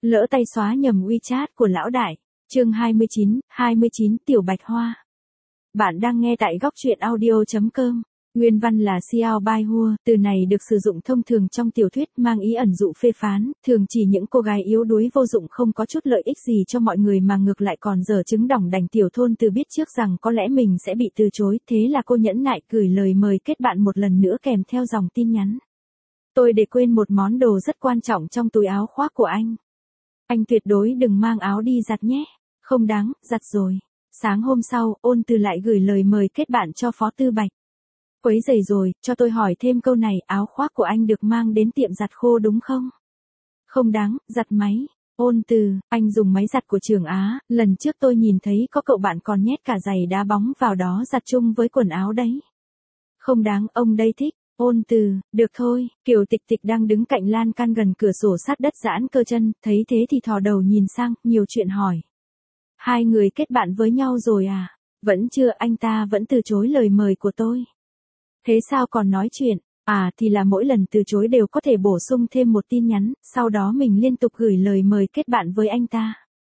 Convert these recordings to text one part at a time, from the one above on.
Lỡ tay xóa nhầm WeChat của lão đại. Chương 29 Tiểu Bạch Hoa. Bạn đang nghe tại góc truyện audio.com. Nguyên văn là Xiao Bai Hua, từ này được sử dụng thông thường trong tiểu thuyết mang ý ẩn dụ phê phán, thường chỉ những cô gái yếu đuối vô dụng không có chút lợi ích gì cho mọi người mà ngược lại còn dở chứng đỏng đành. Tiểu thôn từ biết trước rằng có lẽ mình sẽ bị từ chối, thế là cô nhẫn nại gửi lời mời kết bạn một lần nữa kèm theo dòng tin nhắn. Tôi để quên một món đồ rất quan trọng trong túi áo khoác của anh. Anh tuyệt đối đừng mang áo đi giặt nhé. Không đáng, giặt rồi. Sáng hôm sau, Ôn Từ lại gửi lời mời kết bạn cho Phó Tư Bạch. Quấy rầy rồi, cho tôi hỏi thêm câu này, áo khoác của anh được mang đến tiệm giặt khô đúng không? Không đáng, giặt máy. Ôn Từ, anh dùng máy giặt của Trường Á, lần trước tôi nhìn thấy có cậu bạn còn nhét cả giày đá bóng vào đó giặt chung với quần áo đấy. Không đáng, ông đây thích. Ôn Từ, được thôi. Kiều Tịch Tịch đang đứng cạnh lan can gần cửa sổ sát đất giãn cơ chân, thấy thế thì thò đầu nhìn sang, nhiều chuyện hỏi. Hai người kết bạn với nhau rồi à? Vẫn chưa, anh ta vẫn từ chối lời mời của tôi. Thế sao còn nói chuyện? À thì là mỗi lần từ chối đều có thể bổ sung thêm một tin nhắn, sau đó mình liên tục gửi lời mời kết bạn với anh ta.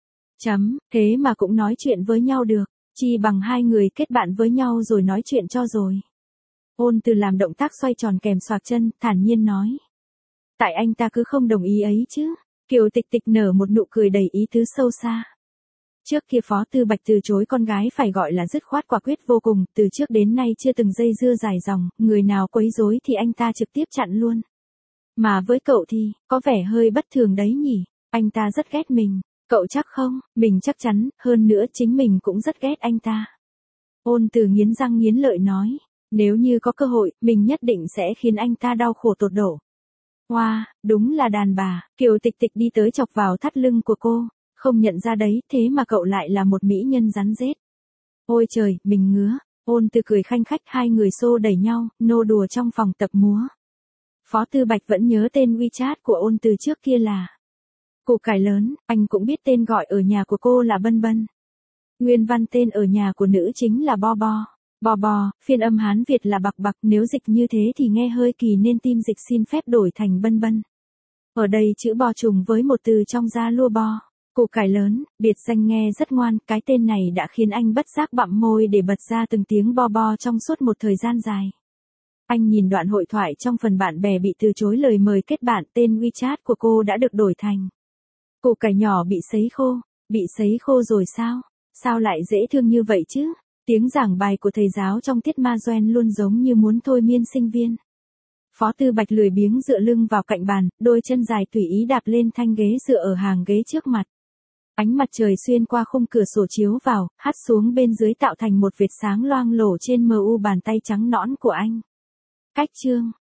Thế mà cũng nói chuyện với nhau được, chi bằng hai người kết bạn với nhau rồi nói chuyện cho rồi. Ôn Từ làm động tác xoay tròn kèm xoạc chân, thản nhiên nói. Tại anh ta cứ không đồng ý ấy chứ. Kiều Tịch Tịch nở một nụ cười đầy ý tứ sâu xa. Trước kia Phó Tư Bạch từ chối con gái phải gọi là dứt khoát quả quyết vô cùng, từ trước đến nay chưa từng dây dưa dài dòng, người nào quấy rối thì anh ta trực tiếp chặn luôn. Mà với cậu thì, có vẻ hơi bất thường đấy nhỉ, anh ta rất ghét mình, cậu chắc không, mình chắc chắn, hơn nữa chính mình cũng rất ghét anh ta. Ôn Từ nghiến răng nghiến lợi nói, nếu như có cơ hội, mình nhất định sẽ khiến anh ta đau khổ tột độ. Wow, đúng là đàn bà, Kiều Tịch Tịch đi tới chọc vào thắt lưng của cô. Không nhận ra đấy, thế mà cậu lại là một mỹ nhân rắn rết. Ôi trời, mình ngứa. Ôn Từ cười khanh khách, hai người xô đẩy nhau, nô đùa trong phòng tập múa. Phó Tư Bạch vẫn nhớ tên WeChat của Ôn Từ trước kia là Củ Cải Lớn, anh cũng biết tên gọi ở nhà của cô là Bân Bân. Nguyên văn tên ở nhà của nữ chính là Bo Bo. Bo Bo, phiên âm Hán Việt là Bạc Bạc, nếu dịch như thế thì nghe hơi kỳ nên team dịch xin phép đổi thành Bân Bân. Ở đây chữ Bo trùng với một từ trong gia lua bo. Củ Cải Lớn, biệt danh nghe rất ngoan, cái tên này đã khiến anh bất giác bặm môi để bật ra từng tiếng bo bo trong suốt một thời gian dài. Anh nhìn đoạn hội thoại trong phần bạn bè bị từ chối lời mời kết bạn, tên WeChat của cô đã được đổi thành Củ Cải nhỏ bị sấy khô rồi sao? Sao lại dễ thương như vậy chứ? Tiếng giảng bài của thầy giáo trong tiết ma doen luôn giống như muốn thôi miên sinh viên. Phó Tư Bạch lười biếng dựa lưng vào cạnh bàn, đôi chân dài tùy ý đạp lên thanh ghế dựa ở hàng ghế trước mặt. Ánh mặt trời xuyên qua khung cửa sổ chiếu vào, hắt xuống bên dưới tạo thành một vệt sáng loang lổ trên mu bàn tay trắng nõn của anh. Cách chương